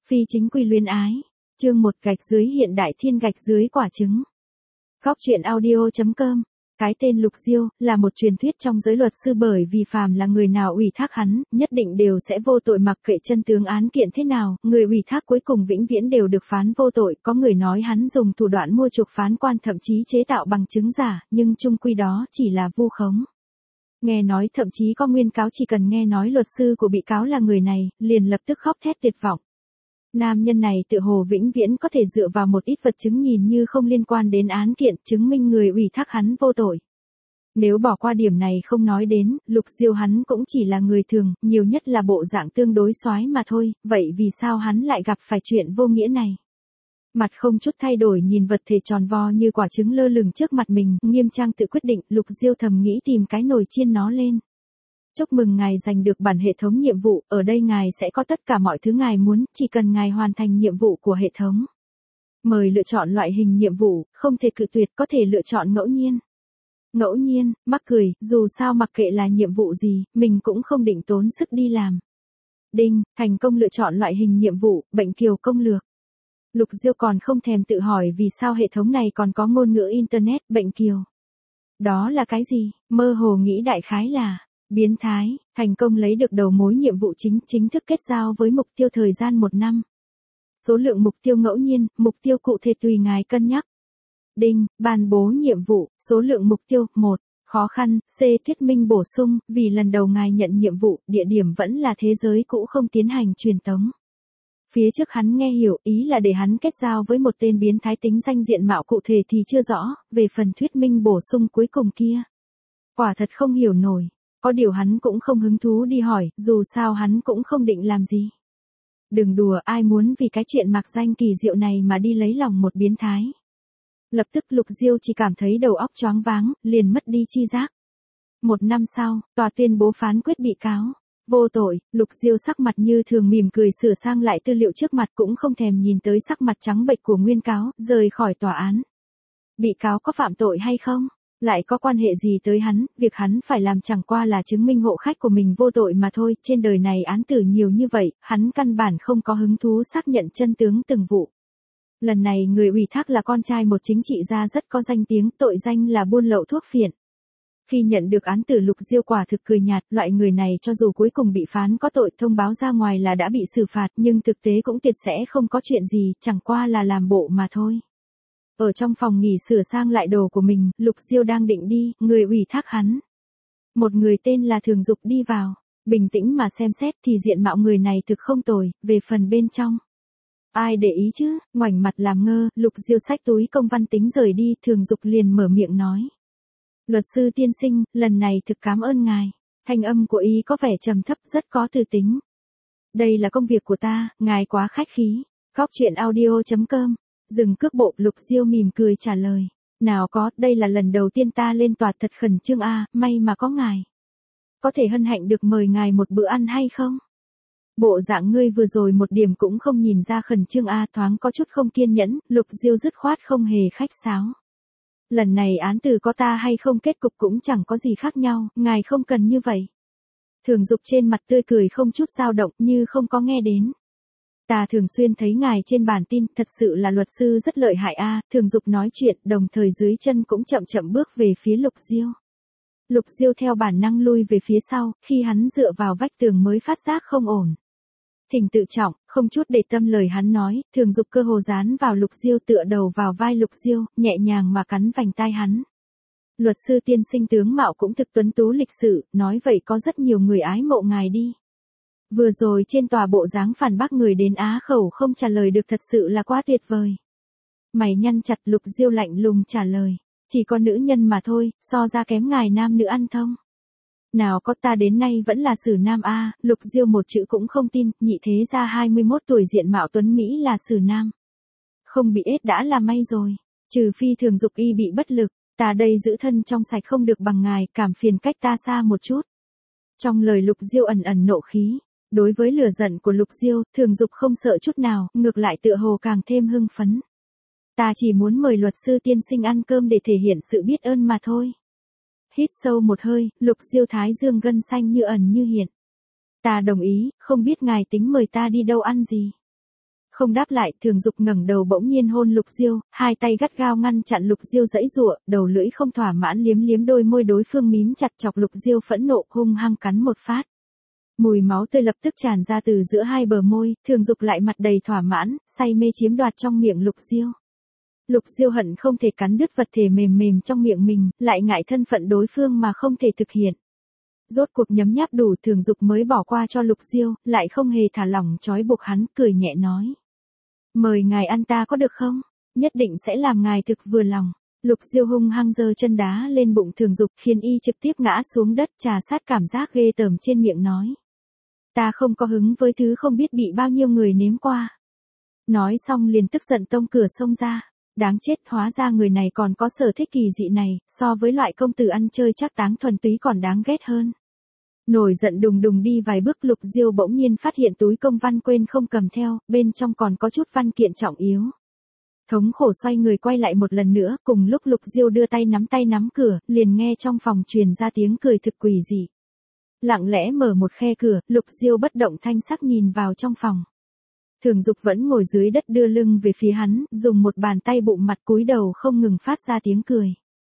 Phi chính quy luyến ái. Chương 1 gạch dưới hiện đại thiên gạch dưới quả trứng. Góc truyện audio.com. Cái tên Lục Diêu là một truyền thuyết trong giới luật sư, bởi vì phàm là người nào ủy thác hắn, nhất định đều sẽ vô tội, mặc kệ chân tướng án kiện thế nào, người ủy thác cuối cùng vĩnh viễn đều được phán vô tội. Có người nói hắn dùng thủ đoạn mua chuộc phán quan, thậm chí chế tạo bằng chứng giả, nhưng chung quy đó chỉ là vu khống. Nghe nói thậm chí có nguyên cáo chỉ cần nghe nói luật sư của bị cáo là người này, liền lập tức khóc thét tuyệt vọng. Nam nhân này tự hồ vĩnh viễn có thể dựa vào một ít vật chứng nhìn như không liên quan đến án kiện, chứng minh người ủy thác hắn vô tội. Nếu bỏ qua điểm này không nói đến, Lục Diêu hắn cũng chỉ là người thường, nhiều nhất là bộ dạng tương đối soái mà thôi, vậy vì sao hắn lại gặp phải chuyện vô nghĩa này? Mặt không chút thay đổi nhìn vật thể tròn vo như quả trứng lơ lửng trước mặt mình, nghiêm trang tự quyết định. Lục Diêu thầm nghĩ tìm cái nồi chiên nó lên. Chúc mừng ngài giành được bản hệ thống nhiệm vụ, ở đây ngài sẽ có tất cả mọi thứ ngài muốn, chỉ cần ngài hoàn thành nhiệm vụ của hệ thống. Mời lựa chọn loại hình nhiệm vụ, không thể cự tuyệt, có thể lựa chọn ngẫu nhiên. Ngẫu nhiên, mắc cười, dù sao mặc kệ là nhiệm vụ gì, mình cũng không định tốn sức đi làm. Đinh, thành công lựa chọn loại hình nhiệm vụ, bệnh kiều công lược. Lục Diêu còn không thèm tự hỏi vì sao hệ thống này còn có ngôn ngữ Internet, bệnh kiều. Đó là cái gì? Mơ hồ nghĩ đại khái là biến thái. Thành công lấy được đầu mối nhiệm vụ chính thức kết giao với mục tiêu thời gian 1 năm. Số lượng mục tiêu ngẫu nhiên, mục tiêu cụ thể tùy ngài cân nhắc. Đinh, ban bố nhiệm vụ, số lượng mục tiêu, 1. Khó khăn, C. Thuyết minh bổ sung, vì lần đầu ngài nhận nhiệm vụ, địa điểm vẫn là thế giới cũ, không tiến hành truyền tống. Phía trước hắn nghe hiểu, ý là để hắn kết giao với một tên biến thái, tính danh diện mạo cụ thể thì chưa rõ, về phần thuyết minh bổ sung cuối cùng kia. Quả thật không hiểu nổi, có điều hắn cũng không hứng thú đi hỏi, dù sao hắn cũng không định làm gì. Đừng đùa, ai muốn vì cái chuyện mạc danh kỳ diệu này mà đi lấy lòng một biến thái. Lập tức Lục Diêu chỉ cảm thấy đầu óc choáng váng, liền mất đi chi giác. 1 năm sau, tòa tuyên bố phán quyết bị cáo vô tội. Lục Diêu sắc mặt như thường mỉm cười sửa sang lại tư liệu trước mặt, cũng không thèm nhìn tới sắc mặt trắng bệch của nguyên cáo, rời khỏi tòa án. Bị cáo có phạm tội hay không? Lại có quan hệ gì tới hắn? Việc hắn phải làm chẳng qua là chứng minh hộ khách của mình vô tội mà thôi. Trên đời này án tử nhiều như vậy, hắn căn bản không có hứng thú xác nhận chân tướng từng vụ. Lần này người ủy thác là con trai một chính trị gia rất có danh tiếng, tội danh là buôn lậu thuốc phiện. Khi nhận được án tử, Lục Diêu quả thực cười nhạt, loại người này cho dù cuối cùng bị phán có tội, thông báo ra ngoài là đã bị xử phạt, nhưng thực tế cũng tuyệt sẽ không có chuyện gì, chẳng qua là làm bộ mà thôi. Ở trong phòng nghỉ sửa sang lại đồ của mình, Lục Diêu đang định đi, người ủy thác hắn. Một người tên là Thường Dục đi vào, bình tĩnh mà xem xét thì diện mạo người này thực không tồi, về phần bên trong. Ai để ý chứ, ngoảnh mặt làm ngơ, Lục Diêu xách túi công văn tính rời đi. Thường Dục liền mở miệng nói. Luật sư tiên sinh, lần này thực cảm ơn ngài. Thanh âm của y có vẻ trầm thấp, rất có tư tính. Đây là công việc của ta, ngài quá khách khí. Góc truyện audio.com. Dừng cước bộ, Lục Diêu mỉm cười trả lời. Nào có, đây là lần đầu tiên ta lên tòa, thật khẩn trương a, may mà có ngài. Có thể hân hạnh được mời ngài một bữa ăn hay không? Bộ dạng ngươi vừa rồi một điểm cũng không nhìn ra khẩn trương a, thoáng có chút không kiên nhẫn. Lục Diêu dứt khoát không hề khách sáo. Lần này án tử có ta hay không kết cục cũng chẳng có gì khác nhau, ngài không cần như vậy. Thường Dục trên mặt tươi cười không chút dao động, như không có nghe đến. Ta thường xuyên thấy ngài trên bản tin, thật sự là luật sư rất lợi hại a. Thường Dục nói chuyện, đồng thời dưới chân cũng chậm chậm bước về phía Lục Diêu. Lục Diêu theo bản năng lui về phía sau, khi hắn dựa vào vách tường mới phát giác không ổn. Thỉnh tự trọng, không chút để tâm lời hắn nói. Thường Dục cơ hồ dán vào Lục Diêu, tựa đầu vào vai Lục Diêu, nhẹ nhàng mà cắn vành tai hắn. Luật sư tiên sinh tướng mạo cũng thực tuấn tú lịch sự, nói vậy có rất nhiều người ái mộ ngài đi. Vừa rồi trên tòa bộ dáng phản bác người đến á khẩu không trả lời được, thật sự là quá tuyệt vời. Mày nhăn chặt, Lục Diêu lạnh lùng trả lời. Chỉ có nữ nhân mà thôi, so ra kém ngài nam nữ ăn thông. Nào có, ta đến nay vẫn là xử nam a. Lục Diêu một chữ cũng không tin, nhị thế gia 21 tuổi diện mạo tuấn Mỹ là xử nam. Không bị ết đã là may rồi. Trừ phi Thường Dục y bị bất lực, ta đây giữ thân trong sạch không được bằng ngài, cảm phiền cách ta xa một chút. Trong lời Lục Diêu ẩn ẩn nộ khí. Đối với lửa giận của Lục Diêu, Thường Dục không sợ chút nào, ngược lại tựa hồ càng thêm hưng phấn. Ta chỉ muốn mời luật sư tiên sinh ăn cơm để thể hiện sự biết ơn mà thôi. Hít sâu một hơi, Lục Diêu thái dương gân xanh như ẩn như hiện. Ta đồng ý, không biết ngài tính mời ta đi đâu ăn gì. Không đáp lại, Thường Dục ngẩng đầu bỗng nhiên hôn Lục Diêu, hai tay gắt gao ngăn chặn Lục Diêu giãy giụa, đầu lưỡi không thỏa mãn liếm liếm đôi môi đối phương mím chặt chọc Lục Diêu phẫn nộ, hung hăng cắn một phát. Mùi máu tươi lập tức tràn ra từ giữa hai bờ môi, Thường Dục lại mặt đầy thỏa mãn, say mê chiếm đoạt trong miệng Lục Diêu. Lục Diêu hận không thể cắn đứt vật thể mềm mềm trong miệng mình, lại ngại thân phận đối phương mà không thể thực hiện. Rốt cuộc nhấm nháp đủ, Thường Dục mới bỏ qua cho Lục Diêu, lại không hề thả lỏng trói buộc hắn, cười nhẹ nói. Mời ngài ăn ta có được không? Nhất định sẽ làm ngài thực vừa lòng. Lục Diêu hung hăng giơ chân đá lên bụng Thường Dục, khiến y trực tiếp ngã xuống đất, trà sát cảm giác ghê tởm trên miệng nói. Ta không có hứng với thứ không biết bị bao nhiêu người nếm qua. Nói xong liền tức giận tông cửa xông ra. Đáng chết, hóa ra người này còn có sở thích kỳ dị này, so với loại công tử ăn chơi trác táng thuần túy còn đáng ghét hơn. Nổi giận đùng đùng đi vài bước, Lục Diêu bỗng nhiên phát hiện túi công văn quên không cầm theo, bên trong còn có chút văn kiện trọng yếu. Thống khổ xoay người quay lại một lần nữa, cùng lúc Lục Diêu đưa tay nắm cửa, liền nghe trong phòng truyền ra tiếng cười thực quỷ dị. Lặng lẽ mở một khe cửa, Lục Diêu bất động thanh sắc nhìn vào trong phòng. Thường Dục vẫn ngồi dưới đất đưa lưng về phía hắn, dùng một bàn tay bụng mặt cúi đầu không ngừng phát ra tiếng cười.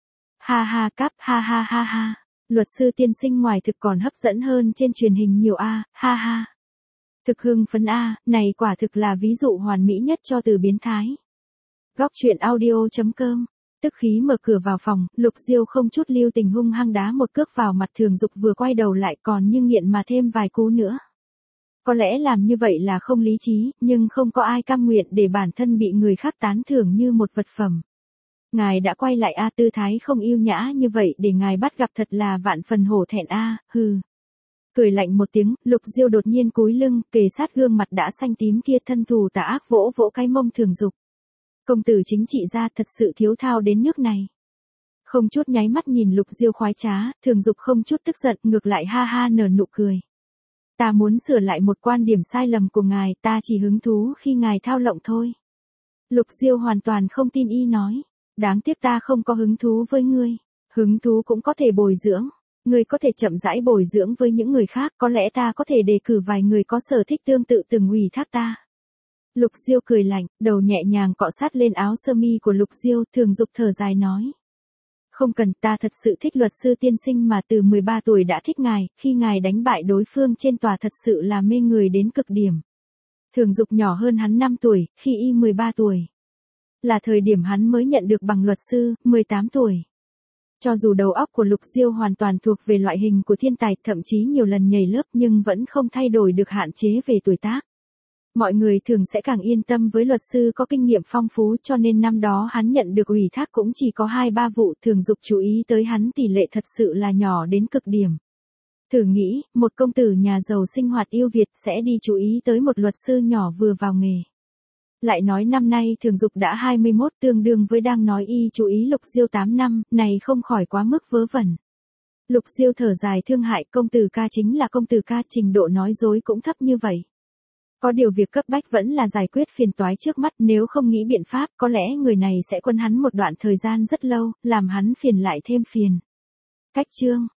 Ha ha cáp, ha ha ha ha. Luật sư tiên sinh ngoài thực còn hấp dẫn hơn trên truyền hình nhiều a, ha ha. Thực hưng phấn a, này quả thực là ví dụ hoàn mỹ nhất cho từ biến thái. Góc truyện audio.com. Tức khí mở cửa vào phòng, Lục Diêu không chút lưu tình hung hăng đá một cước vào mặt Thường Dục, vừa quay đầu lại còn như nghiện mà thêm vài cú nữa. Có lẽ làm như vậy là không lý trí, nhưng không có ai cam nguyện để bản thân bị người khác tán thưởng như một vật phẩm. Ngài đã quay lại a, tư thái không yêu nhã như vậy để ngài bắt gặp thật là vạn phần hổ thẹn a, hừ. Cười lạnh một tiếng, Lục Diêu đột nhiên cúi lưng, kề sát gương mặt đã xanh tím kia, thân thù tà ác vỗ vỗ cái mông Thường Dục. Công tử chính trị gia thật sự thiếu thao đến nước này. Không chút nháy mắt nhìn Lục Diêu khoái trá, Thường Dục không chút tức giận, ngược lại ha ha nở nụ cười. Ta muốn sửa lại một quan điểm sai lầm của ngài, ta chỉ hứng thú khi ngài thao lộng thôi. Lục Diêu hoàn toàn không tin y nói. Đáng tiếc ta không có hứng thú với ngươi. Hứng thú cũng có thể bồi dưỡng. Ngươi có thể chậm rãi bồi dưỡng với những người khác, có lẽ ta có thể đề cử vài người có sở thích tương tự từng ủy thác ta. Lục Diêu cười lạnh, đầu nhẹ nhàng cọ sát lên áo sơ mi của Lục Diêu, Thường Dục thở dài nói. Không cần, ta thật sự thích luật sư tiên sinh mà từ 13 tuổi đã thích ngài, khi ngài đánh bại đối phương trên tòa thật sự là mê người đến cực điểm. Thường Dục nhỏ hơn hắn 5 tuổi, khi y 13 tuổi. Là thời điểm hắn mới nhận được bằng luật sư, 18 tuổi. Cho dù đầu óc của Lục Diêu hoàn toàn thuộc về loại hình của thiên tài, thậm chí nhiều lần nhảy lớp nhưng vẫn không thay đổi được hạn chế về tuổi tác. Mọi người thường sẽ càng yên tâm với luật sư có kinh nghiệm phong phú, cho nên năm đó hắn nhận được ủy thác cũng chỉ có 2-3 vụ. Thường Dục chú ý tới hắn tỷ lệ thật sự là nhỏ đến cực điểm. Thử nghĩ, một công tử nhà giàu sinh hoạt yêu Việt sẽ đi chú ý tới một luật sư nhỏ vừa vào nghề. Lại nói năm nay Thường Dục đã 21, tương đương với đang nói y chú ý Lục Diêu 8 năm, này không khỏi quá mức vớ vẩn. Lục Diêu thở dài thương hại, công tử ca chính là công tử ca, trình độ nói dối cũng thấp như vậy. Có điều việc cấp bách vẫn là giải quyết phiền toái trước mắt, nếu không nghĩ biện pháp, có lẽ người này sẽ quấn hắn một đoạn thời gian rất lâu, làm hắn phiền lại thêm phiền. Cách chương